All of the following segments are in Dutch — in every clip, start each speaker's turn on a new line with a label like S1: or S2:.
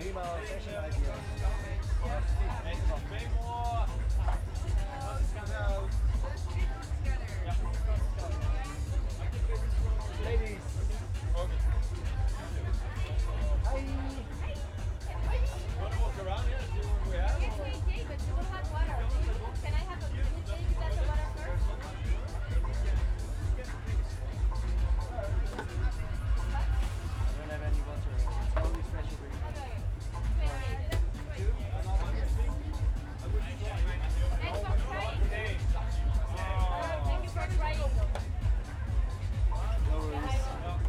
S1: prima session idea. Ladies. Hi.
S2: Want to walk around here? See what we have?
S3: Yes, we did, but we don't have water. Can I have a minute? Is that the water first?
S1: I don't have any water. It's only special drink.
S3: Thanks for trying. Thank you for trying.
S1: No worries.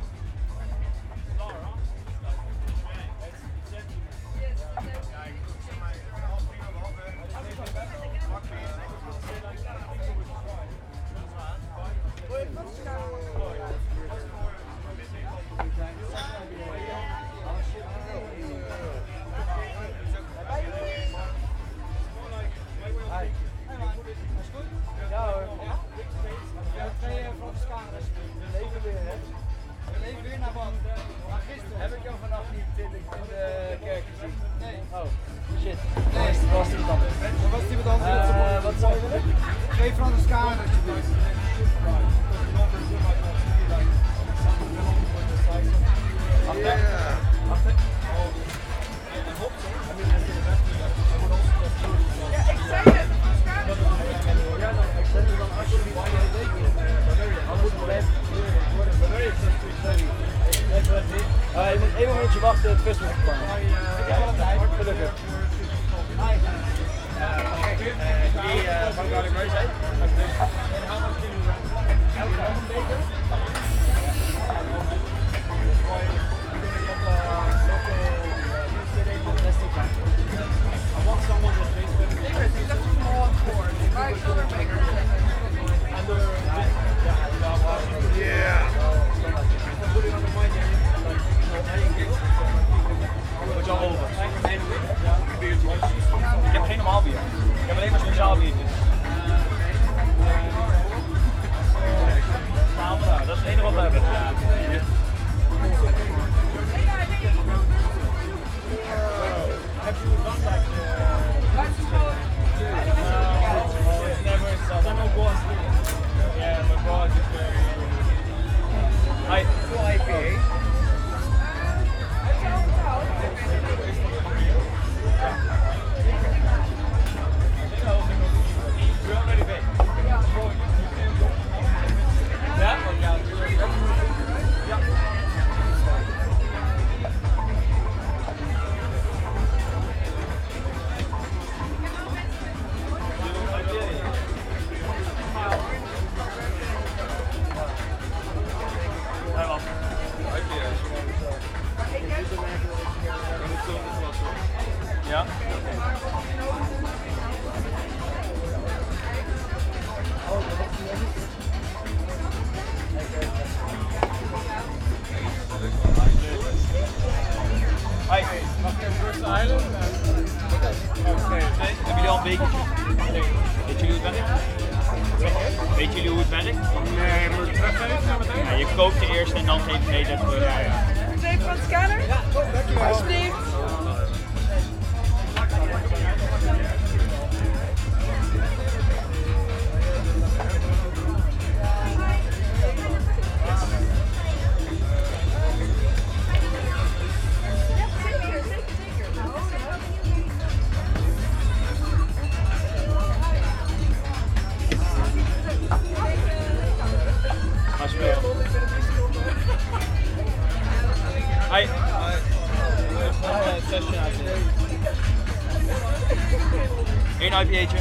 S1: Ja hoor. Ja, 2 Franse kamers. We leven weer, hè? We leven weer naar wat? Maar gisteren heb ik jou vannacht niet in de kerk gezien. Nee. Oh, shit. Nee, was die dan?
S4: Was die wat anders?
S1: Wat zou je willen?
S4: 2 Franse kamers alsjeblieft.
S1: Achter.
S3: Ja, ik zei het.
S1: Ja, dan extend dan alsjeblieft aan je rekening. Dan moet het blijven worden. Je moet even een minuutje wachten, het vis moet vervangen. Gelukkig. Die van Garlic Murray zijn. Elke beter.
S2: Ik heb geen normaal bier. Ik heb alleen maar speciaal biertjes. Dat is het enige wat we hebben. Heb je een belangrijk? Some of was. Yeah, my God is very. Hi. Full IPA. Ja. Hi. Mag ik even First Island? Oké. Hebben jullie al een bekertje? Nee. Weet jullie hoe het werkt? Weet jullie hoe het werkt?
S4: Nee, moet je teruggeven meteen?
S2: Ja, je koopt de eerste en dan geef je mee dat. Ja, ja.
S3: 2 Franse kamer?
S4: Ja, dankjewel.
S3: Alsjeblieft.
S2: Alsjeblieft. Hi. Session IPA. 1 IPA'tje.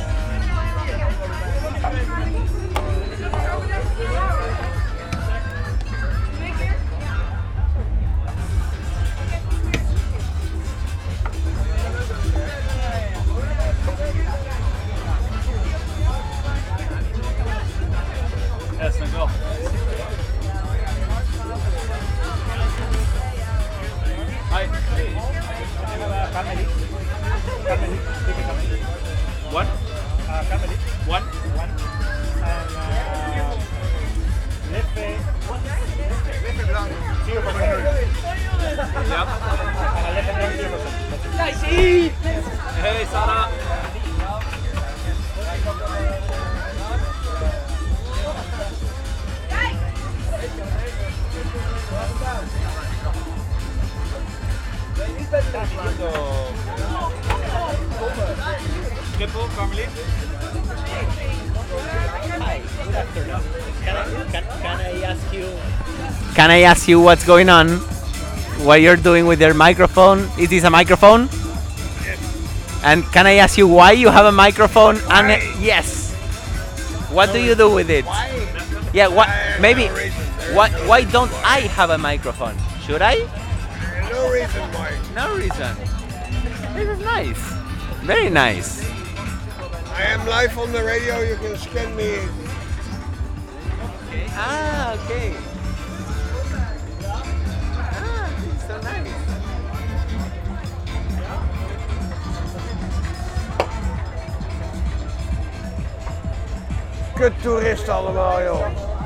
S2: Yes, dankjewel. Hi.
S4: Family. Family. Take a family.
S2: One?
S4: Family.
S2: One?
S4: One. And Leffe. Leffe blanc. 0%.
S2: Ja.
S4: En Leffe blanc 0%.
S2: Hey Sarah. Triple, Carmelien.
S5: Hi, good afternoon. Can I ask you what's going on? What you're doing with your microphone? Is this a microphone?
S6: Yes.
S5: And can I ask you why you have a microphone? And yes. What do you do with it?
S6: Why?
S5: Yeah. What? Maybe.
S6: No reason.
S5: Why don't I have a microphone? Should I?
S6: No reason why.
S5: No reason. This is nice. Very nice.
S6: I am live on the radio. You can scan me.
S5: Ah, okay. Ah, this is so nice.
S6: Kut toeristen allemaal, joh.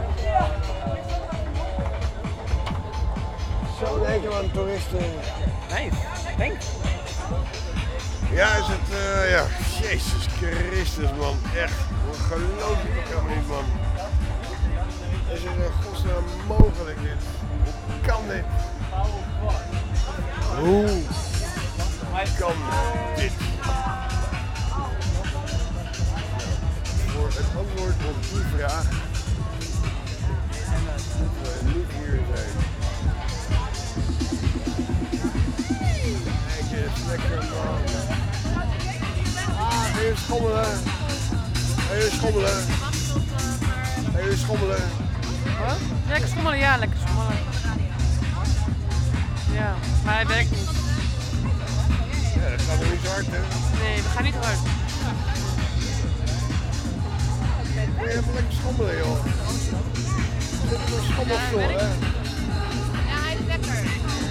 S6: Zo denken we aan toeristen.
S5: Nice. Thanks.
S6: Ja, is het, ja. Jezus Christus, man. Echt. Hoe geloof ik ook helemaal niet, man. Is het in godsnaam mogelijk dit? Hoe kan dit? Hoe kan dit? Voor het antwoord op die vraag moeten we niet hier zijn. Kijk eens, lekker man. Even schommelen. Even schommelen. Even schommelen.
S7: Wat? Lekker schommelen, ja, lekker schommelen. Ja, maar hij werkt niet.
S6: Ja, dat gaat nog niet zo hard, hè?
S7: Nee, we gaan niet hard.
S6: Kun je even lekker schommelen, joh. Zit er een schommelstoel, hè?
S3: Ja, hij is lekker.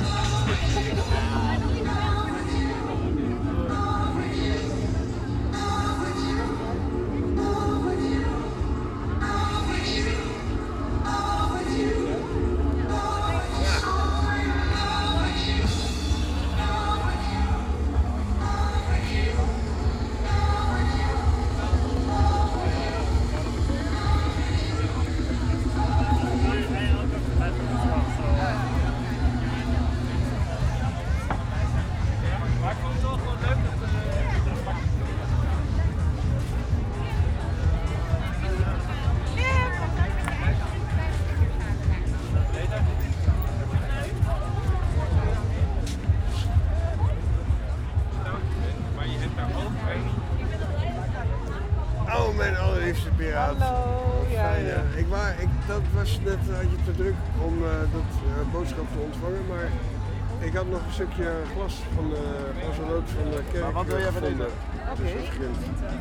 S6: Oh, mijn allerliefste piraat.
S7: Hallo, ja,
S6: Fijn,
S7: ja.
S6: hè? Dat was net had je te druk om dat boodschap te ontvangen, maar ik had nog een stukje glas van de glaslood van de kerk.
S1: Maar wat wil jij van
S6: gevonden.
S7: Oké.
S6: Dat is grind.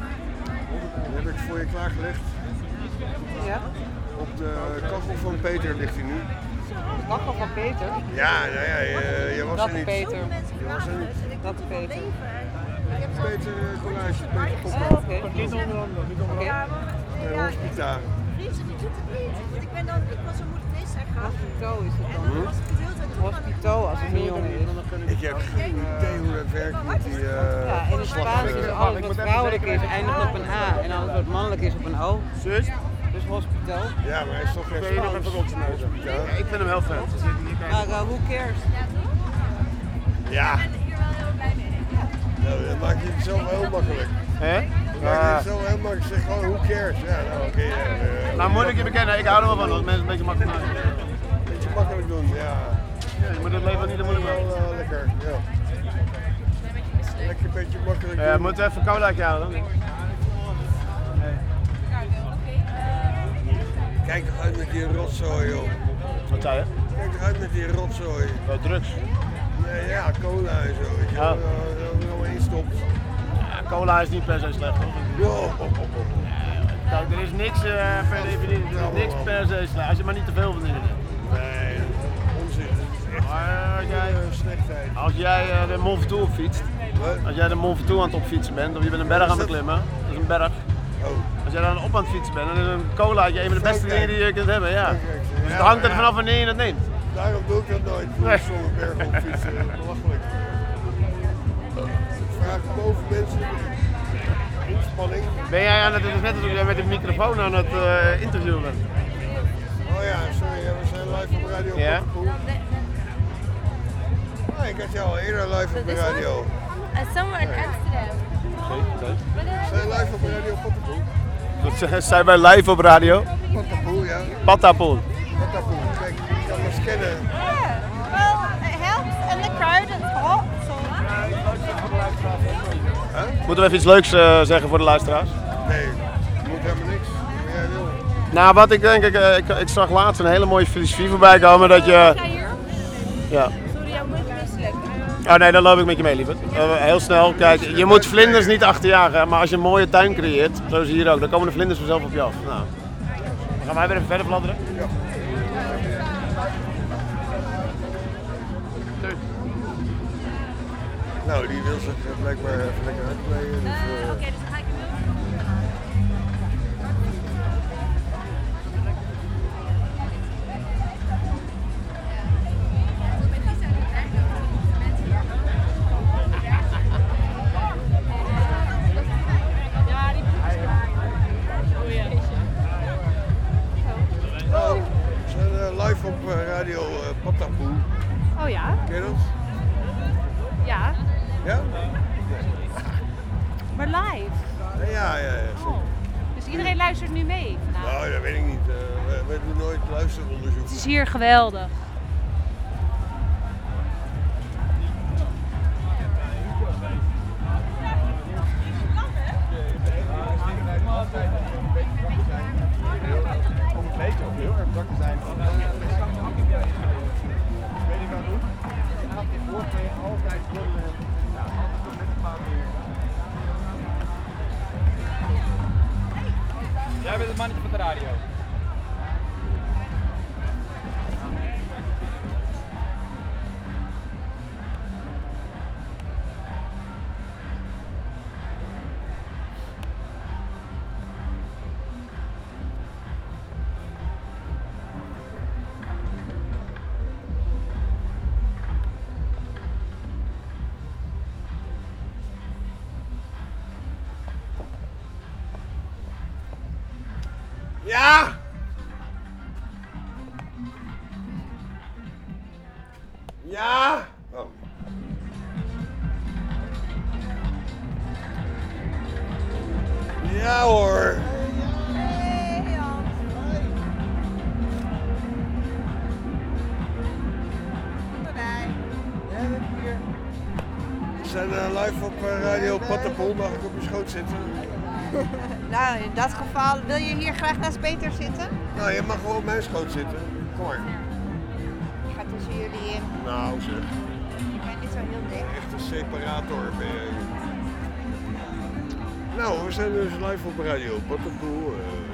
S6: Die heb ik voor je klaargelegd.
S7: Ja,
S6: Op de kachel van Peter ligt hij nu.
S7: de kachel van Peter.
S6: Ja, nou ja, je was
S7: Dat
S6: er
S7: de
S6: niet.
S7: Peter.
S6: Je was er niet.
S7: Dat de Peter.
S6: Peter Collage, Peter Popper.
S7: Oh, oké.
S4: Niet onder andere, niet onder andere.
S6: En Hospita.
S8: Friese, die doet het niet. Want ik was zo moeilijk deze zijn gaan.
S7: Hospito is het
S8: En
S7: dan.
S8: dan was ik het heel tijd toe.
S7: Hospito als het een jongen is.
S6: Ik heb geen idee hoe dat werkt met die
S7: Ja, in het Spaans is alles wat vrouwelijk is eindigt op een A en alles wat mannelijk is op een O.
S1: Zus?
S7: Dus hospito.
S6: Ja, maar hij is toch geen
S1: Ben je nog even
S6: Spaans?
S1: rotsneuzen?
S6: Ja.
S1: Ik vind hem heel vet.
S7: Maar who cares?
S6: Ja,
S3: Ik ben hier wel heel blij mee.
S6: nou, dat maakt je het zelf heel makkelijk.
S1: Hè?
S6: Dat maakt je het zelf heel makkelijk. Zeg gewoon, who cares? Ja, nou oké.
S1: Nou moet ik je bekennen, ik hou er wel van als mensen een beetje makkelijk maken.
S6: Beetje makkelijk doen, ja.
S1: Ja, je moet het leven niet te moeilijk maken.
S6: Wel lekker, ja. Lekker een beetje makkelijk
S1: Ja,
S6: doen.
S1: moet even een colaatje halen dan.
S6: Kijk toch uit met die rotzooi, joh.
S1: Wat zei je?
S6: Kijk toch uit met die rotzooi.
S1: Drugs.
S6: Nee, ja, cola en zo, weet je wel.
S1: Ja.
S6: Dat er allemaal in stopt.
S1: Ja, cola is niet per se slecht hoor.
S6: Joh.
S1: Kijk, er is niks per definitie, er is niks per se slecht. Als je maar niet te veel van dingen hebt.
S6: Nee, onzin. Dat is echt
S1: Maar
S6: slechtheid.
S1: als jij de Mont Ventoux opfietst,
S6: Wat?
S1: als jij de Mont Ventoux aan het opfietsen bent, of je bent een berg aan het beklimmen, dat is een berg.
S6: Oh.
S1: Als jij dan op aan het fietsen bent, dan is een colaatje een van de beste dingen die je kunt hebben, ja.
S6: Frankrijk.
S1: Dus het
S6: Ja,
S1: hangt er
S6: maar
S1: vanaf wanneer je het neemt.
S6: Daarom doe ik dat nooit.
S1: Nee.
S6: Zonder berg op fietsen. Belachelijk. Vraag over mensen. Inspanning.
S9: Ben jij aan het, het is net alsof jij met de microfoon aan het interviewen bent?
S6: Oh ja, sorry, we zijn live op radio
S9: Ja.
S6: Pottenpoel. Ah, ik had jou al eerder live op de radio.
S3: Somewhere in Amsterdam.
S6: We zijn live op radio Pottenpoel.
S9: Dat zijn wij live op radio?
S6: Pottenpoel, ja.
S9: Patapoel.
S6: Pottenpoel, kijk, je kan me scannen.
S3: Well, it helps in the crowd. It's hot, so.
S9: Moeten we even iets leuks zeggen voor de luisteraars?
S6: Nee, je moet helemaal niks. Wat jij wil.
S9: Nou, wat ik denk, ik zag laatst een hele mooie filosofie voorbij komen dat je... Ja.
S3: Sorry, jij moet misselijk.
S9: Oh nee, dan loop ik met je mee, lieverd. Heel snel, kijk, je moet vlinders niet achterjagen, maar als je een mooie tuin creëert, zoals hier ook, dan komen de vlinders vanzelf op je af. Nou, dan gaan wij weer even verder bladderen.
S6: Ja. Nou, die wil zich blijkbaar even lekker uitkleden. Dus,
S3: Oké, dus ga ik hem doen.
S6: Oh, we zijn live op radio Pottenpoel.
S3: Oh ja?
S6: Ken je dat?
S3: Ja.
S6: Ja?
S3: Maar live.
S6: Ja, zeker.
S3: Dus iedereen luistert nu mee vanavond.
S6: Nou, dat weet ik niet. We doen nooit luisteronderzoek.
S3: Het is hier geweldig.
S4: Om het leedje ook heel erg druk te zijn. Weet ik wat doen? Je gaat in voortwegen altijd roddelen. Ja, altijd met een paar weer.
S2: Jij bent het mannetje van de radio.
S6: Ja! Ja! Oh. Ja hoor! We zijn live op radio Pottenpoel. Mag ik op je schoot zitten?
S8: Nou, in dat geval wil je hier graag naast Peter zitten?
S6: Nou, je mag wel op mijn schoot zitten. Kom maar.
S8: Ik ga tussen jullie in.
S6: Nou zeg,
S8: Ik ben niet zo heel dik.
S6: echt een separator ben je. Nou, we zijn dus live op radio Pottenpoel.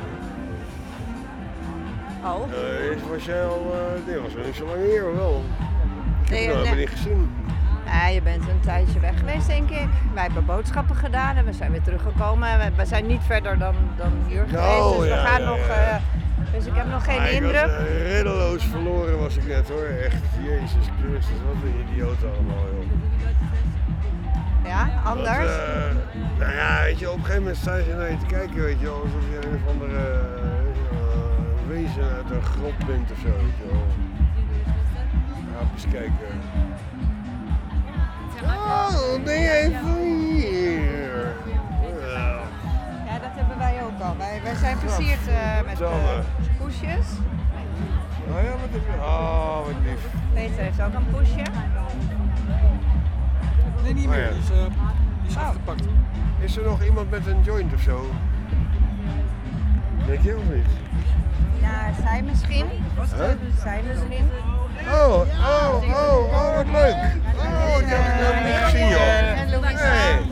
S6: Was jij al, nee, was nog niet zo lang hier, of wel? Ik heb je nog helemaal niet gezien.
S8: Ja, je bent een tijdje weg geweest, denk ik. Wij hebben boodschappen gedaan en we zijn weer teruggekomen. We zijn niet verder dan hier geweest, dus we gaan nog... Dus ik heb nog geen indruk.
S6: Reddeloos verloren was ik net hoor, echt. Jezus Christus, wat een idioot allemaal joh.
S8: Ja, anders?
S6: Nou ja, weet je, op een gegeven moment sta je naar je te kijken, weet je wel, alsof je een of andere wezen uit een grot bent of zo, weet je wel. Aapjes kijken. Oh, ben jij van hier?
S8: Ja, dat hebben wij ook al. Wij zijn versierd met poesjes.
S6: Oh ja, wat heb je? Oh, wat lief.
S8: Peter heeft ook een poesje.
S1: Nee, niet meer.
S6: Oh, ja.
S1: Die is afgepakt.
S6: Is er nog iemand met een joint of zo? Denk je of niet?
S8: Ja, zij misschien. Zij misschien.
S6: Oh, wat leuk. Oh, ik heb het nog niet gezien, joh.
S8: En Louisa.
S6: Nee.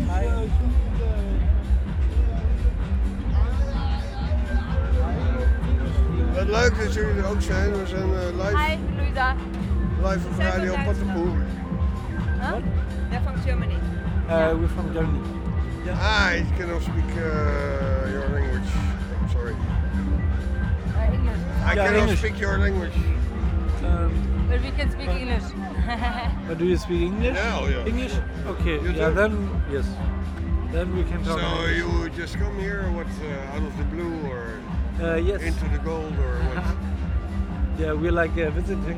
S6: Wat leuk dat jullie er ook zijn. We zijn live.
S3: Hi, Louisa.
S6: Live op radio Pottenpoel.
S3: Huh?
S8: They're from Germany.
S1: We're from Germany.
S6: Ah, you cannot speak your language. I'm sorry.
S3: English.
S6: I cannot
S1: English.
S6: speak your language.
S3: But we can speak English.
S1: Do you speak English?
S6: Yeah, oh yeah.
S1: English? Okay.
S6: You
S1: Yeah,
S6: do?
S1: then yes.
S10: Then we can talk.
S6: So you just come here, what, out of the blue, or
S10: Yes.
S6: into the gold, or what?
S10: Yeah, we're like visiting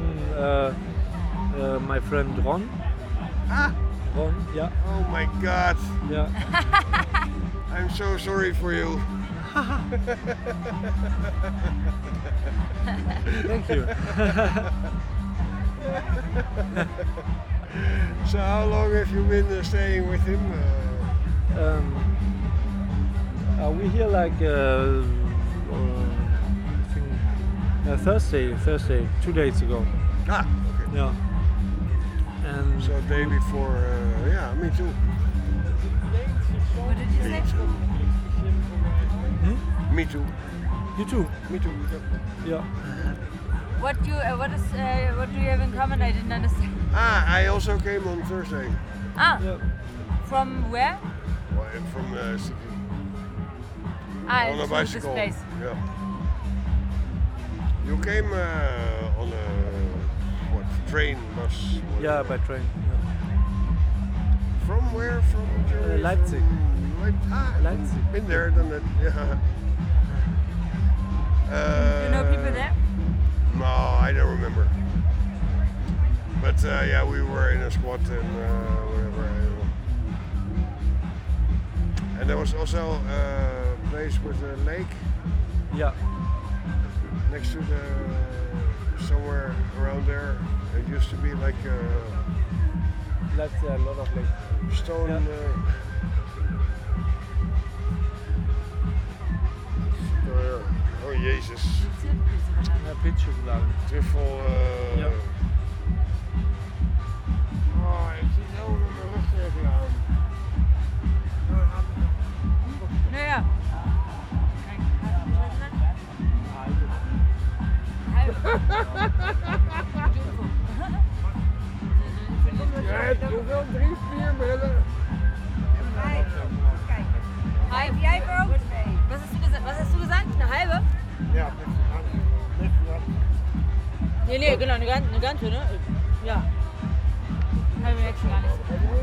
S10: my friend Ron. Ron, yeah.
S6: Oh my God.
S10: Yeah.
S6: I'm so sorry for you.
S10: Thank you.
S6: So how long have you been staying with him?
S10: We here like I think, Thursday, 2 days ago.
S6: Ah, okay.
S10: Yeah. And
S6: So day before, yeah, me too.
S3: What did you say?
S6: Me too.
S10: you too.
S6: Me too.
S10: Yeah.
S3: What do you have in common? I didn't understand.
S6: I also came on Thursday.
S10: Yeah.
S3: From where?
S6: Well, from City. On a
S3: to
S6: bicycle.
S3: this place.
S6: Yeah. You came on a train, bus?
S10: Yeah, by train.
S6: From where? From Germany?
S10: Leipzig.
S6: Leipzig. Been there, done that. Yeah.
S3: You know people there?
S6: No, I don't remember. But yeah, we were in a squad and whatever. And there was also a place with a lake.
S10: Yeah.
S6: Next to the somewhere around there. It used to be like
S10: That's a lot of like
S6: stone. Oh Jezus.
S10: pitje gedaan.
S6: Truffel.
S10: Ja.
S6: Oh, ik zit zo met mijn rug tegenaan.
S3: Nou ja.
S6: Jij hebt hoeveel? 3, 4 brillen?
S3: Hi, jij ook? Was hast du gesagt? Eine halbe?
S6: Ja,
S7: Nee, genau, eine ganze, ne? Ja.
S3: Halbe jetzt schon gar nicht.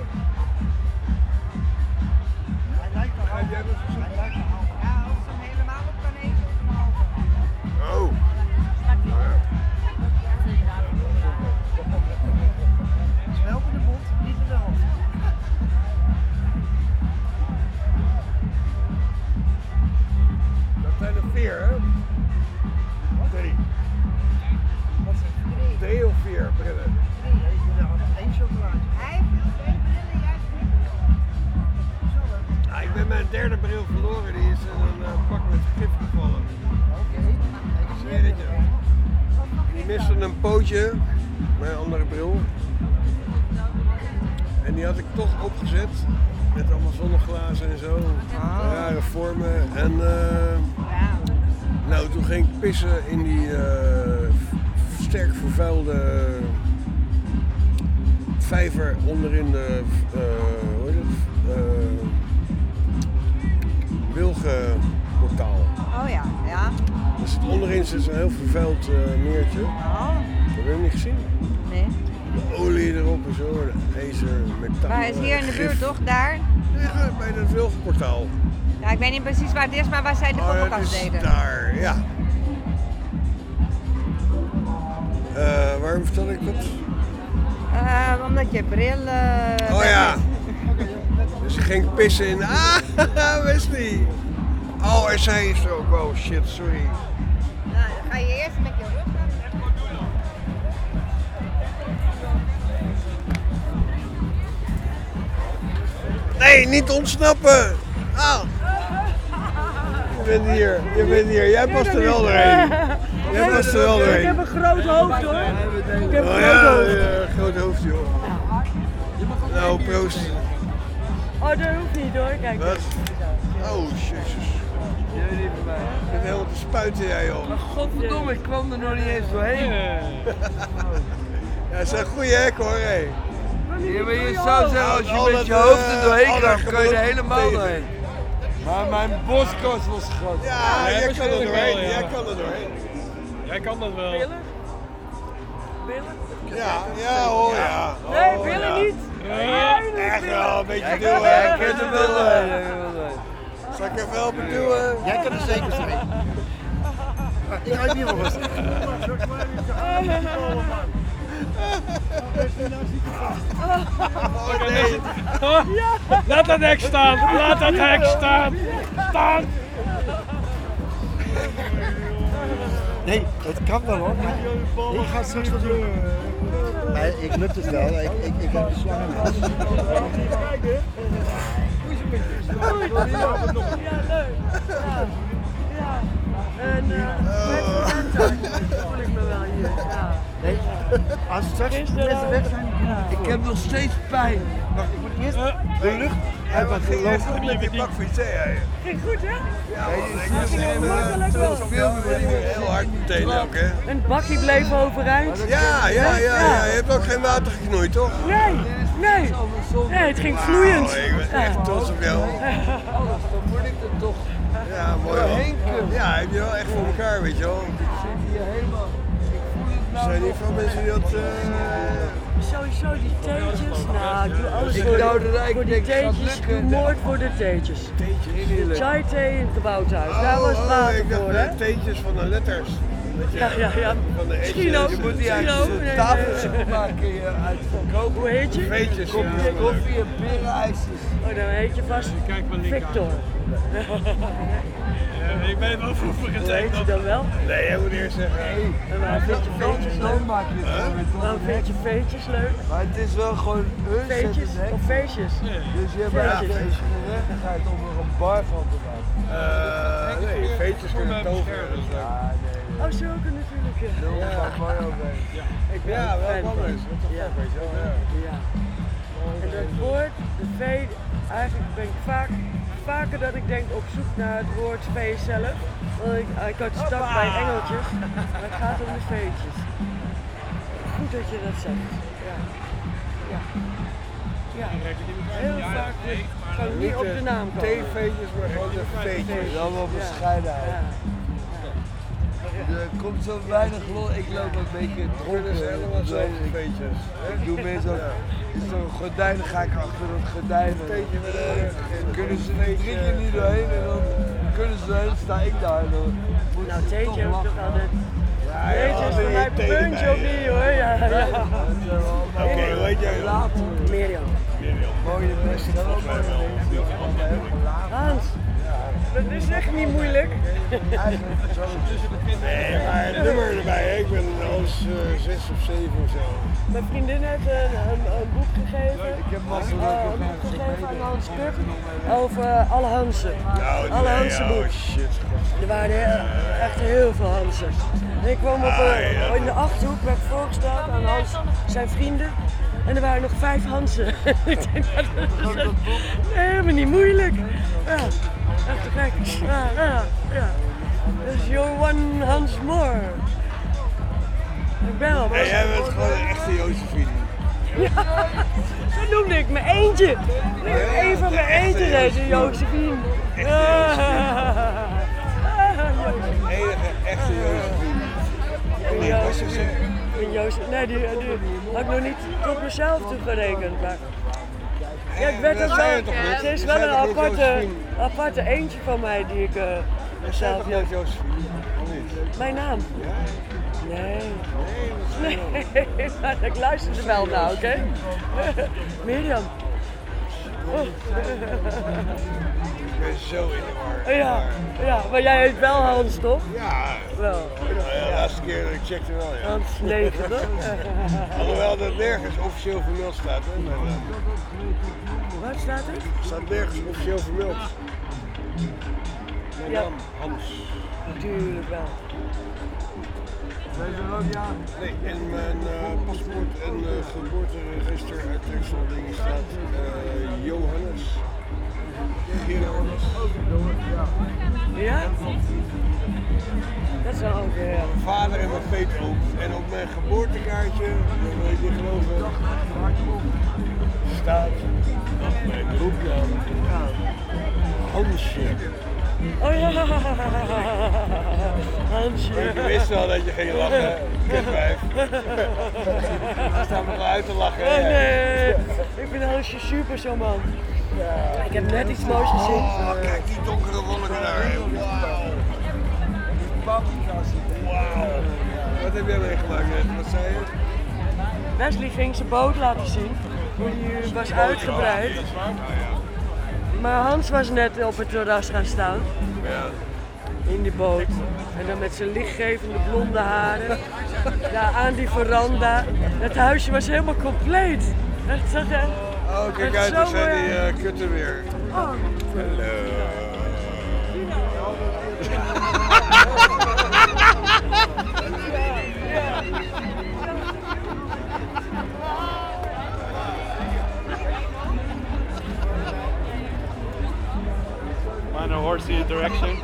S6: Oh.
S1: Melk in de mond, niet in de hand.
S6: Dat zijn er 4, hè? 3.
S1: Wat zijn
S6: 3 of 4 brillen.
S1: 3? Eén chocolaatje. Hij heeft 2 brillen, jij hebt
S6: Ik ben mijn derde bril verloren, die is in een pak met gif gevallen.
S1: Oké.
S6: Ik zweer het je. Die miste een pootje, mijn andere bril. En die had ik toch opgezet, met allemaal zonneglazen en zo. Rare vormen. En nou, toen ging ik pissen in die sterk vervuilde vijver onderin de, hoe heet het? Wilgenportaal.
S8: Oh ja, ja.
S6: Dus onderin zit zo'n heel vervuild meertje.
S8: Oh,
S6: Heb je hem niet gezien?
S8: nee.
S6: De olie erop en zo, de ijzer, metaal.
S8: Maar het is hier in de buurt toch, daar?
S6: Ja, bij het Wilgenportaal.
S8: Ja, ik weet niet precies waar het is, maar waar zij de
S6: dat
S8: poppenkast
S6: is
S8: deden.
S6: daar, ja. Waarom vertel ik dat?
S8: Omdat je bril...
S6: Oh ja. Dus ik ging pissen in... Ah, Wesley. Oh, en zij is er ook. Oh shit, sorry.
S8: Nou, dan ga je eerst met je rug naar
S6: Nee, niet ontsnappen. Ah. Je bent hier. Jij past er wel doorheen. Jij past er wel doorheen.
S7: Ik heb een groot hoofd hoor. Ik heb een
S6: Oh
S7: groot hoofd.
S6: ja, groot hoofd joh. Nou, proost.
S7: Oh, dat hoeft niet hoor. Kijk.
S6: Wat? Oh, jezus.
S1: Jullie niet bij mij.
S6: Je bent helemaal te spuiten jij joh.
S1: Maar godverdomme, ik kwam er nog niet eens doorheen.
S6: Ja, dat is een goede hek hoor, hé.
S1: Ja, maar je zou zeggen, als je met je hoofd er doorheen kan, kun je er helemaal doorheen. Maar mijn boskast was groot.
S6: Ja,
S2: Nee,
S6: jij kan er
S2: waarschijnlijk
S6: doorheen.
S2: wel, ja.
S6: Jij kan er doorheen.
S2: Jij kan dat wel.
S7: Billen? Billen?
S6: Ja, ja hoor, ja.
S7: Nee,
S6: Oh,
S7: billen
S6: ja.
S7: niet.
S6: Echt wel, een beetje
S1: Jij
S6: duwen.
S1: kent hem wel.
S6: Zal ik even helpen duwen?
S4: Jij kan er zeker zijn. Ik ga je niet meer rustig.
S6: Oh nee.
S2: Laat dat hek staan! Laat dat hek staan! Staan!
S4: Nee, het kan wel hoor. Maar ik ga straks wat doen. Nee, ik lukt het wel. Ik heb de slang in huis.
S7: En voel ik me wel hier. Ja.
S4: Nee, als het straks de mensen weg zijn.
S1: Ik heb nog steeds pijn.
S4: Wacht, ik moet eerst de lucht uit wat
S6: Ging echt
S4: lopen.
S6: goed met die bakfiets, hè? Ja,
S7: Ging goed, hè?
S6: heel hard meteen ook, hè?
S7: En het bakje bleef overeind.
S6: Ja. Je hebt ook geen water geknoeid, toch?
S7: Nee, het ging vloeiend.
S6: Oh, ik ben echt trots op jou.
S1: Dan moet ik er toch
S6: Ja, mooi hoor.
S1: doorheen kunnen.
S6: Ja, heb je wel echt voor elkaar, weet je wel.
S1: Ik zit hier helemaal.
S6: Er zijn niet veel mensen die dat...
S7: Sowieso die theetjes. Nou, ik doe alles
S1: Ik
S7: voor,
S1: wou er
S7: voor
S1: eigenlijk
S7: die
S1: denken, gaat
S7: theetjes. Ik
S1: lukken.
S7: doe moord voor de theetjes. De chai thee in het gebouwthuis. Daar was het water
S6: ik dacht
S7: voor, hè?
S6: de theetjes van de letters. Dat je
S7: Ja.
S6: Van de
S7: Misschien
S6: eetjes.
S7: ook.
S1: Je moet die
S7: Misschien
S1: uit
S7: ook.
S1: zo'n tafeltje maken uit verkopen.
S7: Hoe heet je?
S6: Veetjes, ja.
S1: Koffie en perenijsjes.
S7: Oh, dan heet je vast Victor.
S2: Ik ben wel voor
S7: Hoe heet je dan wel?
S6: Nee, jij moet eerst zeggen.
S7: En waarom vind je veetjes leuk?
S1: Dan maak je het gewoon weer
S7: Waarom
S1: toch.
S7: vind je veetjes leuk?
S1: Maar het is wel gewoon een
S7: Veetjes
S1: zetten,
S7: of feestjes?
S1: Dus je hebt eigenlijk deze gerechtigheid om er een bar van te maken.
S6: Nee, veetjes kunnen toveren. Dus
S7: Oh, zulke natuurlijk.
S1: Dat gaat mooi overheen.
S7: Ik ben
S6: ja,
S7: een
S6: wel
S7: fan van.
S6: anders. Wat de
S7: Ja.
S6: fuck, weet je wel. Ja.
S7: Ja. En dat woord, de vee, eigenlijk ben ik vaker dat ik denk op zoek naar het woord vee zelf. Want ik had stap bij engeltjes, maar het gaat om de veetjes. Goed dat je dat zegt. Ja. Heel vaak gewoon niet op de naam komen.
S6: Theeveetjes, maar gewoon de veetjes.
S1: Wel wel bescheidenheid. Er komt zo weinig lol. Ik loop een beetje dronken.
S6: Dat is helemaal zo, veetjes.
S1: Ik doe meer zo'n gordijn, dan ga ik achter dat gordijn. Kunnen ze er 3 keer niet doorheen en dan kunnen ze doorheen, sta ik daar. Dan moet
S7: Nou,
S1: ze
S7: theetje
S1: toch
S7: heb ik toch
S1: lachen.
S7: altijd. Theetje is
S6: doe
S7: voor
S6: je
S7: mij
S6: thee
S7: puntje
S6: erbij.
S7: of niet hoor. Ja.
S6: Oké, hoe heet jij?
S1: Later.
S7: Mirjam.
S1: Mooie mensen.
S7: Hans, dat is echt niet moeilijk.
S6: Nee, maar het nummer erbij, hè. Ik ben als 6 of 7 of zo.
S7: Mijn vriendin heeft een boek gegeven.
S1: Ik heb
S7: Een boek gegeven aan Hans Kuk over alle Hansen.
S6: Nou,
S7: Alle
S6: nee,
S7: Hansen
S6: oh
S7: boek.
S6: shit.
S7: Er waren echt heel veel Hansen. En ik kwam in de Achterhoek, werd voorgesteld aan Hans zijn vrienden. En er waren nog 5 Hansen. Ik denk, dat is helemaal niet moeilijk. Ja, echt te gek. Ja. Dus you're one Hans more. Ik ben al.
S6: Nee, jij bent gewoon een echte Josephine.
S7: Ja, zo noemde ik mijn eentje. Een van mijn eentjes heette Josephine.
S6: Enige echte Josephine.
S7: Nee, die had ik nog niet tot mezelf toe gerekend. Maar ja, ik werd ook wel. Ze is wel een aparte eentje van mij die ik zelf.
S6: Josephine.
S7: Mijn naam? Nee, maar ik luister er wel naar, oké? Mirjam.
S6: Ik ben zo in de war.
S7: Ja, maar jij heet wel Hans, toch?
S6: Ja.
S7: Wel.
S6: De laatste keer dat ik checkte wel, ja.
S7: Hans 9, toch?
S6: Alhoewel dat nergens officieel vermeld staat, hè. Maar,
S7: Wat staat er?
S6: staat nergens officieel vermeld. Mijn
S7: Ja.
S6: naam, Hans.
S7: Natuurlijk wel.
S6: Nee, in mijn paspoort en geboorteregister uit Texeldingen staat Johannes. Johannes.
S7: Ja? Dat is wel ook weer.
S6: Mijn vader en mijn peetoom. En op mijn geboortekaartje, dat wil je niet geloven, staat mijn roepnaam Hansje.
S7: Oh ja. Hansje.
S6: Ik wist wel dat je ging lachen. Kutwijf. Daar staan we wel uit te lachen.
S7: Oh nee, ik vind Hansje super zo man. Ja. Ik heb net iets moois gezien.
S6: Oh, kijk die donkere wolken daar. Wauw. Wat heb jij meegemaakt net? Wat zei je?
S7: Wesley ging zijn boot laten zien, hoe die was uitgebreid. Maar Hans was net op het terras gaan staan.
S6: Ja.
S7: In die boot. En dan met zijn lichtgevende blonde haren. Ja, aan die veranda. Het huisje was helemaal compleet. Echt, zag je?
S6: Oh, kijk uit, daar zijn die kutten weer.
S7: Oh.
S6: Hallo.
S10: Minor horsey direction.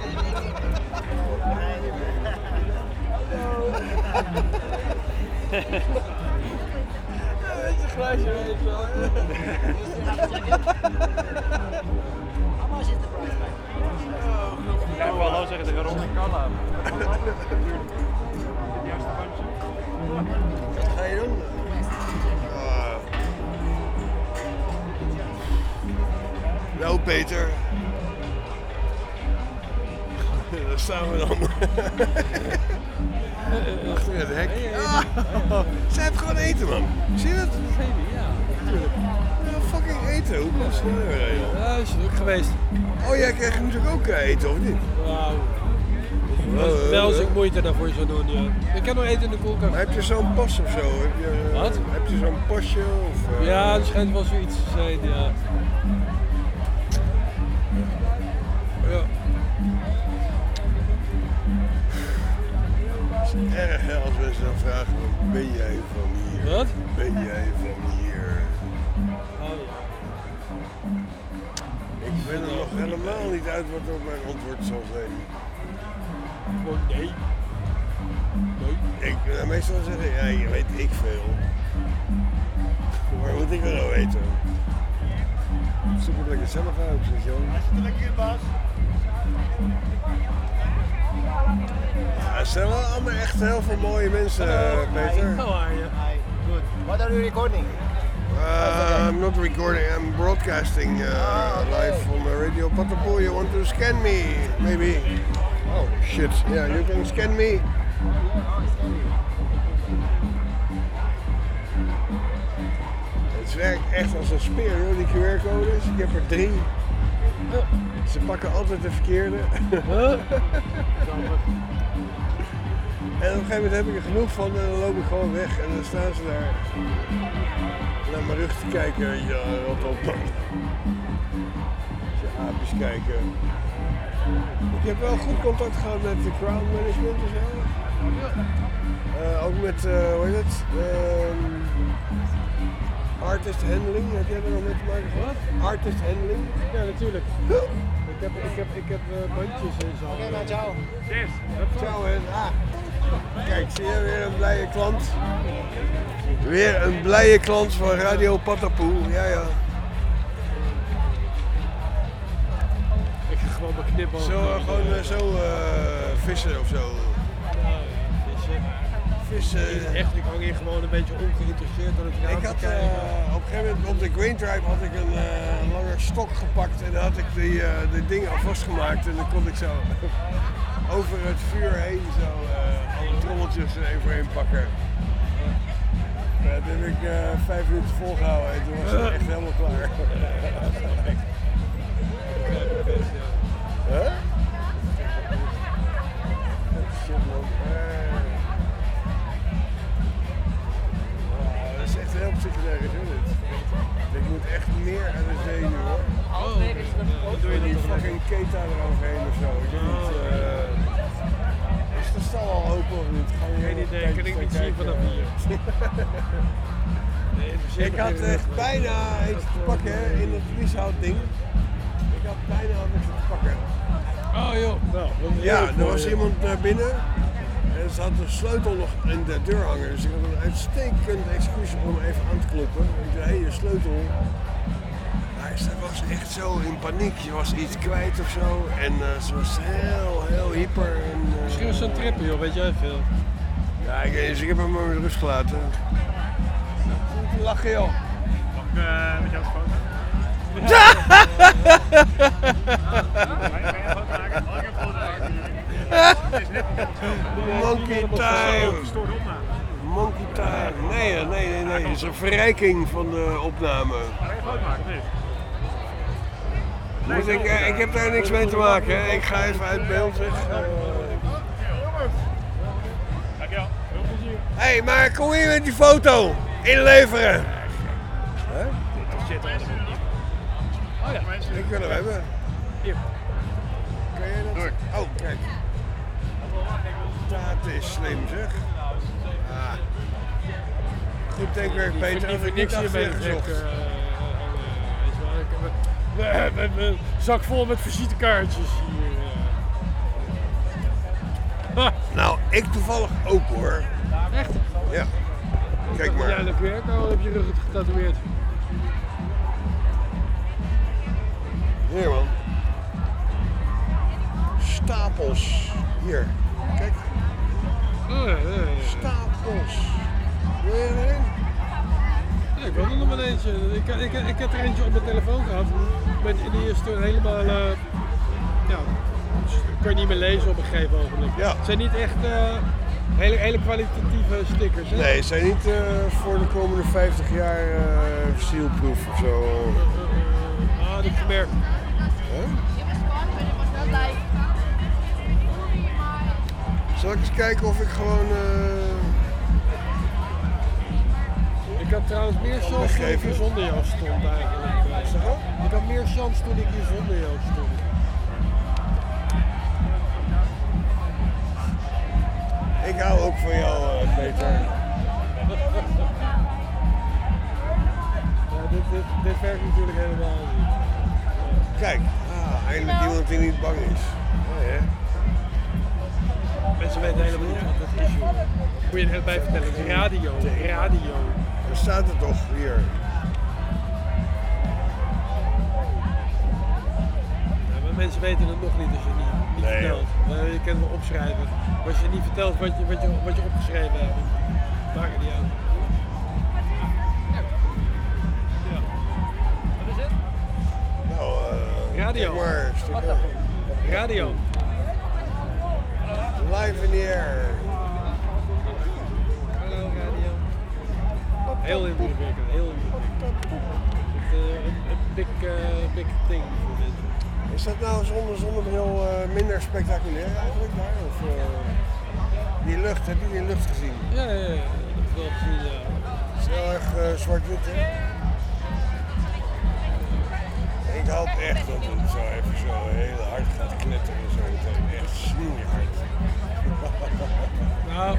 S6: Een glaasje, weet je wel.
S10: Ik ga wel hallo zeggen tegen Ron en Carla.
S6: Wat ga je doen? Nou Peter. Daar staan we dan. Achter het hek. Zij heeft gewoon eten, man. Zie je dat?
S11: Ja, natuurlijk.
S6: Ja, fucking eten. Hoe kost het nou?
S11: Ja, is leuk geweest.
S6: Oh, jij krijgt natuurlijk ook eten, of niet?
S11: Wauw. Wel als ik moeite daarvoor zou doen, ja. Ik heb nog eten in de koelkast.
S6: Maar heb je zo'n pas of zo?
S11: Wat?
S6: Heb je zo'n pasje? Of,
S11: Ja, er schijnt wel zoiets te zijn, ja. Ja.
S6: Het is erg hè, als mensen dan vragen, ben jij van hier?
S11: Wat?
S6: Ben jij van hier?
S11: Oh ja.
S6: Ik ben er nog helemaal niet uit wat ook mijn antwoord zal zijn.
S11: Gewoon nee.
S6: Ik meestal zeggen, ja, je weet ik veel. Maar moet ik wel nou weten? Zoek het lekker zelf uit, weet je wel. Hij zit er lekker in, baas. Ja, er zijn wel allemaal echt heel veel mooie mensen, Peter.
S11: How are you?
S4: Hi, good. What are you recording?
S6: I'm not recording, I'm broadcasting live on Radio Patapool. You want to scan me, maybe? Oh shit, yeah, you can scan me. Het werkt echt als een speer, hoor, die QR-codes. Ik heb er 3. Ze pakken altijd de verkeerde. En op een gegeven moment heb ik er genoeg van en dan loop ik gewoon weg en dan staan ze daar naar mijn rug te kijken. Ja, rot op man. Als je aapjes kijken. Ik heb wel goed contact gehad met de crowd management en zo. Ook met, hoe heet het? Artist handling, heb jij er nog mee te maken gehad? Artist handling?
S11: Ja, natuurlijk. Ik heb bandjes en zo.
S4: Oké, nou ciao.
S11: Cheers.
S6: Ciao hè. Kijk, zie je weer een blije klant. Weer een blije klant van Radio Patapoel. Ja, ja.
S11: Ik ga gewoon mijn knippen.
S6: Gewoon vissen of zo. Vissen.
S11: Ik hang hier gewoon een beetje ongeïnteresseerd aan het raam
S6: Ik had
S11: te kijken.
S6: op een gegeven moment op de Grain Tribe had ik een lange stok gepakt en dan had ik de dingen al vastgemaakt en dan kon ik zo over het vuur heen zo alle trommeltjes er even heen pakken. Ja, dat heb ik 5 minuten volgehouden en toen was het echt helemaal klaar. Huh? Shit man. Dat is echt heel psychedelisch hoor dit. Ik moet echt meer aan de zee nu hoor. Doe je die fucking keta eroverheen of zo? Ik weet niet. Is de stal al open of niet?
S11: Geen idee, kan ik niet zien vanaf hier. Nee,
S6: ik had echt bijna iets te pakken hè, in het lieshout-ding. Ik had bijna iets te pakken.
S11: Oh joh. Nou,
S6: ja, er was iemand naar binnen en ze had de sleutel nog in de deur hangen. Dus ik had een uitstekend excuus om even aan te kloppen. Ik zei, hé, je sleutel. Hij ze was echt zo in paniek. Je was iets kwijt of zo. En ze was heel hyper. En,
S11: Misschien was zo'n tripper, joh, weet jij veel.
S6: Ja, ik heb hem maar met rust gelaten. Lachen, joh.
S2: Mag ik met jou een foto?
S6: Monkey time. Monkey time. Nee, het is een verrijking van de opname. Ik heb daar niks mee te maken. Hè. Ik ga even uit beeld zeg. Hé, maar kom hier met die foto inleveren. Huh?
S2: Oh ja,
S6: ik wil hem hebben.
S2: Hier.
S6: Kan jij dat? Door. Oh, kijk. Dat is slim zeg. Ah. Goed denkwerk Peter.
S11: Ik heb niks hiermee gezocht. We hebben een zak vol met visitekaartjes hier.
S6: Nou, ik toevallig ook hoor.
S11: Echt?
S6: Ja. Kijk maar.
S11: Ja, dat werkt nou op je rug getatoeëerd.
S6: Hier man. Stapels. Hier. Kijk. Stapels. Wil je er een?
S11: Ja, ik wil er nog wel eentje. Ik heb er eentje op mijn telefoon gehad. Die is toen helemaal... ja, kan je niet meer lezen op een gegeven ogenblik.
S6: Ja.
S11: Het zijn niet echt hele kwalitatieve stickers. Hè?
S6: Nee, het zijn niet voor de komende 50 jaar sealproof of zo.
S11: Dat heb ik gemerkt.
S6: Zal ik eens kijken of ik gewoon...
S11: Ik had trouwens meer chance toen ik hier zonder jou stond eigenlijk. Ik had meer chance toen ik hier zonder jou stond.
S6: Ik hou ook van jou, Peter.
S11: Ja, dit werkt natuurlijk helemaal niet.
S6: Kijk, eindelijk iemand die niet bang is. Ja, hè?
S11: Mensen weten helemaal niet wat dat is, joh. Moet je er net bij vertellen. Radio.
S6: Daar staat het toch hier.
S11: Ja, maar mensen weten het nog niet als je het niet vertelt. Je kan het wel opschrijven. Maar als je niet vertelt wat je opgeschreven hebt, maakt het niet uit. Ja. Wat is het?
S6: Nou,
S11: radio. Radio.
S6: Live in the air.
S11: Hallo radio. Heel indrukwekkend, heel indrukwekkend. Een big thing voor mensen.
S6: Is dat nou zonder bril minder spectaculair eigenlijk daar? Of die lucht, heb je die lucht gezien?
S11: Ja, dat heb ik wel gezien, ja.
S6: Het is heel erg zwart-wit, hè? Ik hoop echt dat het zo even zo heel hard gaat knetteren zo meteen. Echt snoeihard.
S11: Nou,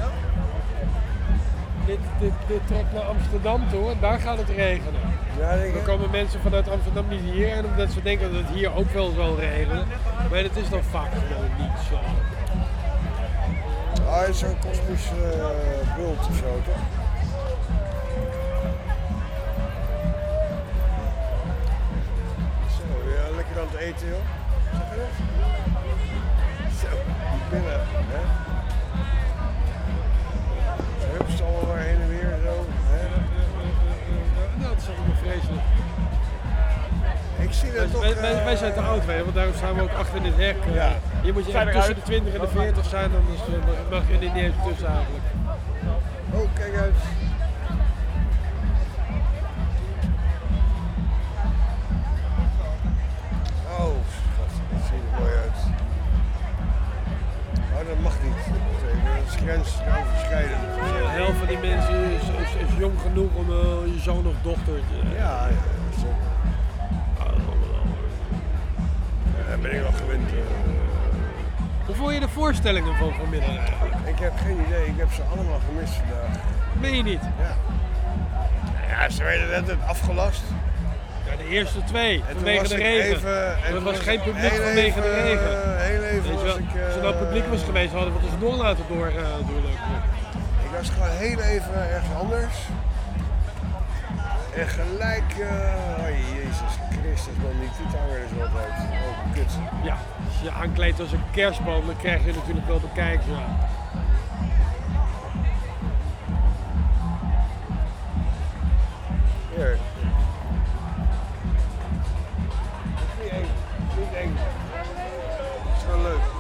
S11: dit trekt naar Amsterdam toe en daar gaat het regenen.
S6: Ja,
S11: dan komen mensen vanuit Amsterdam niet hier en omdat ze denken dat het hier ook wel zal regenen. Maar het is dan vaak gewoon niet zo.
S6: Ah, het is zo'n kosmische bult of zo, toch? Zo, ja, lekker aan het eten, joh. Zeg je dat? Zo, die pillen, hè? Zo hups ze allemaal maar heen en weer, zo, hè?
S11: Nou, dat is allemaal vreselijk.
S6: Ik zie dat toch...
S11: Wij zijn te oud, want daarom staan we ook achter dit hek.
S6: Ja.
S11: Je moet echt tussen de 20 en de 40 zijn, anders mag je er niet eens tussen eigenlijk.
S6: Oh, kijk uit. Oh, dat ziet er mooi uit. Oh, dat mag niet. Dat is grensoverschrijdend.
S11: De helft van die mensen is jong genoeg om je zoon of dochter te...
S6: Ja, zeker. Daar ben ik wel gewend.
S11: Hoe vond je de voorstellingen van vanmiddag eigenlijk?
S6: Ik heb geen idee, ik heb ze allemaal gemist vandaag.
S11: Meen je niet?
S6: Ja. Ja, ze werden net afgelast.
S11: Ja, de eerste twee, vanwege de regen. Er was geen publiek vanwege de regen.
S6: Heel even was ik...
S11: Als er nou publiek was geweest, hadden we het dus door laten doorlopen.
S6: Ik was gewoon heel even ergens anders. En gelijk, Jezus Christus man, die voethangers altijd. Oh, kut.
S11: Ja, als je aankleedt als een kerstboom, dan krijg je natuurlijk wel bekijks. Ja.
S6: Hier. Niet eng, niet eng. Het is gewoon leuk.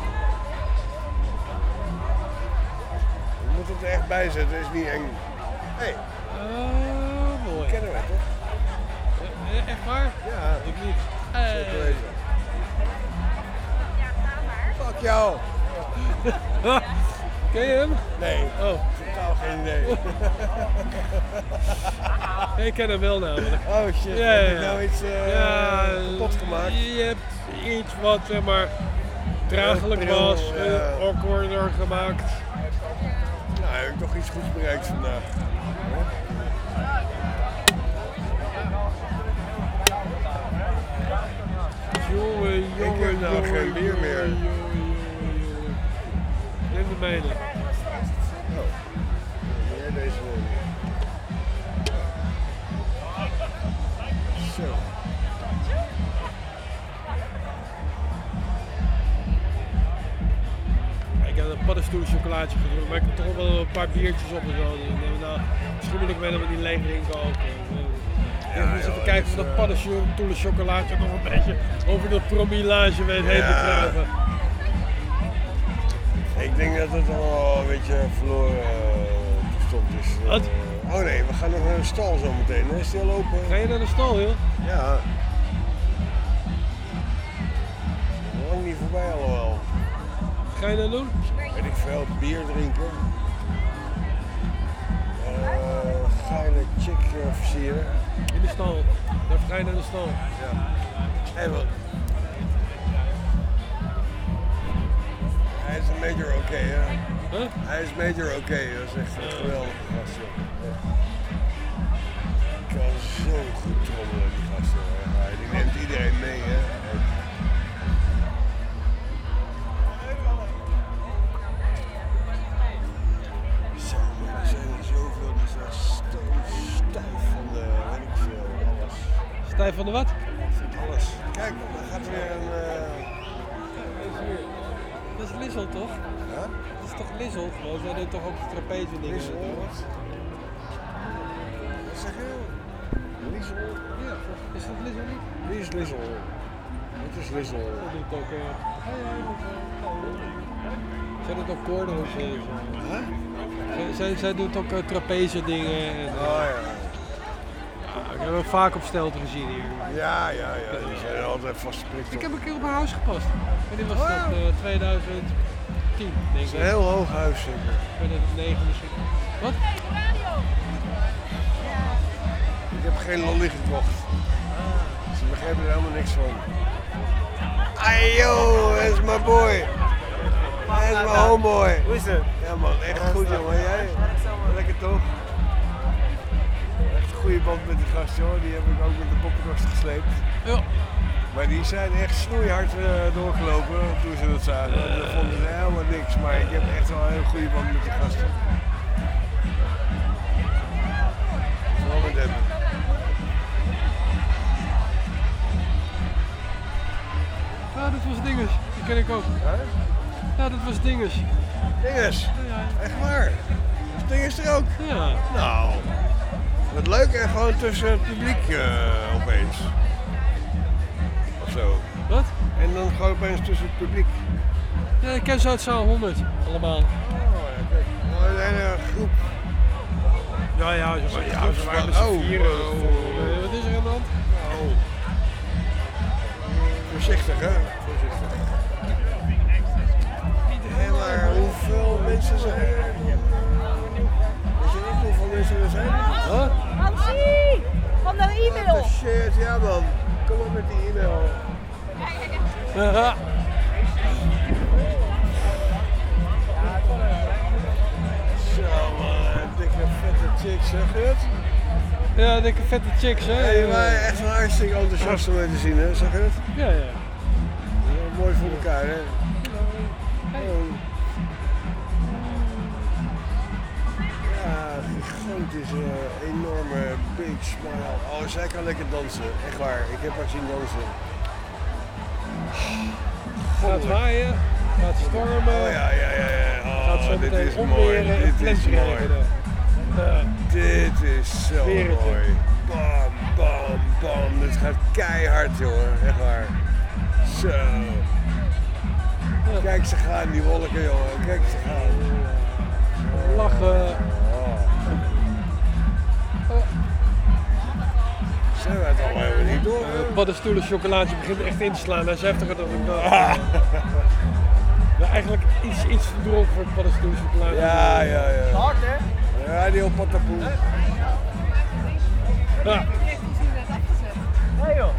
S6: Je moet het er echt bij zetten, het is niet eng. Hé.
S11: Mooi.
S6: Kennen wij toch?
S11: Echt waar?
S6: Ja.
S11: Ik niet.
S6: Zeker weten. Fuck jou!
S11: Ken je hem?
S6: Nee.
S11: Oh.
S6: Totaal geen idee.
S11: Ik ken hem wel namelijk.
S6: Oh shit,
S11: Ja,
S6: heb
S11: ja.
S6: je nou iets kapot gemaakt?
S11: Je hebt iets wat zeg maar draaglijk
S6: Pril,
S11: was,
S6: ja.
S11: awkwarder gemaakt.
S6: Nou, heb ik toch iets goeds bereikt vandaag.
S11: Jongen,
S6: Ik heb nou geen bier meer.
S11: Neem me mee dan.
S6: Oh, meer deze man. Zo.
S11: Ik heb een paddenstoelen chocolaatje gedronken, maar ik heb toch wel een paar biertjes op en zo. Dus, nou, misschien moet ik mee dat we die leeg drinken ook. Ja, eens even kijken of dat paddenstoelen chocolaatje nog een beetje over de promillage weet heen te kruipen.
S6: Ik denk dat het al een beetje verloren toestand is.
S11: Wat?
S6: Oh nee, we gaan nog naar de stal zo meteen. Is die al open?
S11: Ga je naar de stal, joh?
S6: Ja. Lang niet voorbij allemaal.
S11: Wat ga je dan doen?
S6: Weet ik veel, bier drinken. Geile chick versieren.
S11: In de stal. Daar ga je naar de stal.
S6: Ja. Hey, wat? Hij is een major oké, hè?
S11: Huh?
S6: Hij is major oké, dat is echt een geweldige gast, joh. Ja. Ik kan zo goed trommelen, die gasten. Ja, die neemt iedereen mee, hè? Zo, maar er zijn er zoveel die zijn stijf van de, weet ik veel, alles.
S11: Stijf van de wat?
S6: Van alles. Kijk, dan gaat er weer een...
S11: Dat is Lizzle toch?
S6: Ja?
S11: Dat is toch Lizzle gewoon? Zij deed toch ook trapeze dingen?
S6: Lizzle? Wat zeg je? Lizzle?
S11: Ja, is dat Lizzle niet?
S6: Wie is Lizzle? Wat is Lizzle?
S11: Dat doet ook. Zij doet ook koorden of zo. Zij doet ook trapeze dingen. En,
S6: Oh ja.
S11: Ik heb hem vaak op stelte gezien hier.
S6: Ja, die zijn altijd vastgeprikt.
S11: Ik heb een keer op haar huis gepast. Wanneer was dat? 2010, denk ik.
S6: Het is een heel hoog huis, zeker.
S11: 2009 misschien. Wat?
S6: Ik heb geen lolly gekocht. Ze begrijpen er helemaal niks van. Ayo, dat is my boy. Dat is my homeboy.
S1: Hoe is het?
S6: Ja man, echt goed jongen. Jij? Lekker toch? Echt een goede band met die gast joh. Die heb ik ook met de poppenkast gesleept.
S11: Ja.
S6: Maar die zijn echt snoeihard doorgelopen toen ze dat zagen. Ze vonden ze helemaal niks. Maar ik heb echt wel een hele goede band met die gasten. Vooral met hem.
S11: Ja, dat was Dinges. Die ken ik ook. Ja, dat was Dinges.
S6: Dinges?
S11: Ja.
S6: Echt waar? Is Dinges er ook?
S11: Ja.
S6: Nou, wat leuk en gewoon tussen het publiek opeens. Of zo.
S11: Wat?
S6: En dan gewoon opeens tussen het publiek.
S11: Ja, ik ken ze uit zaal 100 allemaal.
S6: Oh ja, kijk. Nou, een hele groep.
S11: Ja, ze waren met z'n vieren. Wat is er aan de hand?
S6: Oh. Voorzichtig hè? Voorzichtig. Hé, maar hoeveel mensen zijn er? Weet je niet hoeveel mensen er zijn?
S11: Wat?
S3: Hansie! Van de e-mail!
S6: Oh shit, ja man. Kom op met die e-mail. Zo man, dikke vette chicks, zeg je het?
S11: Ja, dikke vette chicks hè.
S6: Ja, die waren echt wel hartstikke enthousiast om mee te zien hè, zeg je het?
S11: Ja.
S6: Mooi voor elkaar hè. Ja, gigantische, enorme, big smile. Oh, zij kan lekker dansen. Echt waar. Ik heb haar zien dansen.
S11: Gaat waaien, gaat stormen.
S6: Oh ja. Oh,
S11: gaat zo
S6: dit
S11: meteen
S6: is mooi.
S11: omweren en
S6: Dit is mooi.
S11: flensregenen.
S6: Dit is zo
S11: Wereld.
S6: mooi. Bam, bam, bam. Dit gaat keihard, jongen. Echt waar. Zo. Kijk ze gaan, die wolken, jongen. Kijk ze gaan.
S11: Lachen.
S6: Zijn we het allemaal helemaal niet door?
S11: Paddenstoelen chocolaatje begint echt in te slaan. Hij is heftiger dan ik dacht. Ja, eigenlijk iets te dronken voor het paddenstoelen chocolaatje.
S6: Ja.
S1: Hard, hè?
S6: Ja, die op patapoe.
S11: Ja.
S1: Nee joh.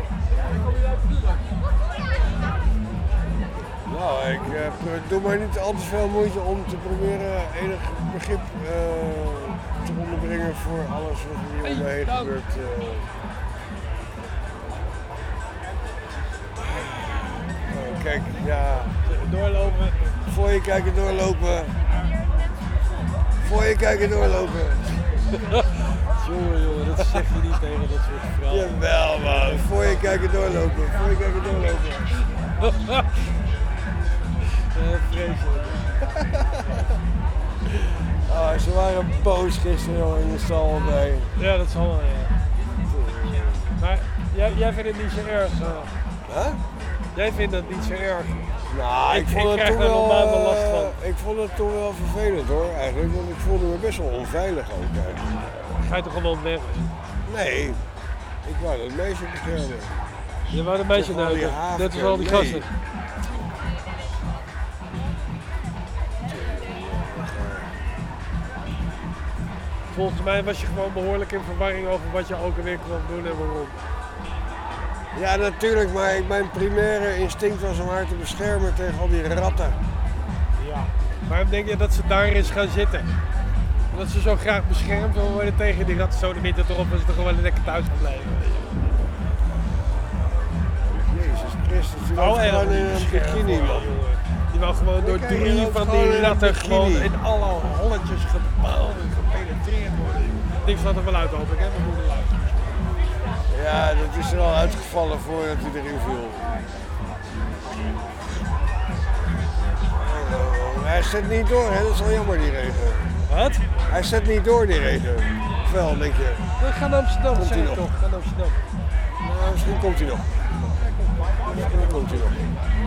S6: Nou, ik doe maar niet al te veel moeite om te proberen enig begrip te onderbrengen voor alles wat hier om me heen gebeurt. Kijk, ja.
S11: Doorlopen.
S6: Voor je kijken doorlopen. Voor je kijken doorlopen.
S11: Jongen, dat zeg je niet tegen dat soort vrouwen.
S6: Jawel man, voor je kijken doorlopen. Voor je kijken doorlopen.
S11: Vreselijk.
S6: Ze waren boos gisteren joh, in de stal bij.
S11: Ja, dat zal wel, ja. Maar jij vindt het niet zo erg. Jij vindt het niet zo erg.
S6: Nou, ik vond het toen wel last van. Ik vond het toen wel vervelend hoor, eigenlijk, want ik voelde me best wel onveilig ook eigenlijk.
S11: Ga je toch gewoon weg?
S6: Nee, ik wou dat meisje beschermen.
S11: Je wou dat meisje neuken, net als al die gasten. Volgens mij was je gewoon behoorlijk in verwarring over wat je ook alweer kon doen en waarom.
S6: Ja, natuurlijk, maar mijn primaire instinct was om haar te beschermen tegen al die ratten.
S11: Ja. Waarom denk je dat ze daar is gaan zitten? Omdat ze zo graag beschermd wil worden tegen die ratten zo de midden erop, was ze toch gewoon lekker thuis gebleven.
S6: Jezus Christus, die was gewoon in een bikini, man.
S11: Die wou gewoon door 3 van die ratten gewoon in alle holletjes gepaald en gepenetreerd worden. Ik slaat er wel uit, hoop ik, hè? Mijn moeder luistert.
S6: Ja, dat is er al uitgevallen voordat hij erin viel. Hij zet niet door, hè? Dat is wel jammer, die regen.
S11: Wat?
S6: Hij zet niet door, die regen. Of wel, denk je?
S11: We gaan naar Amsterdam,
S6: Komt
S11: zeg
S6: hij
S11: ik
S6: nog?
S11: toch? Ga naar Amsterdam.
S6: Nou, misschien komt hij nog. Misschien komt hij nog.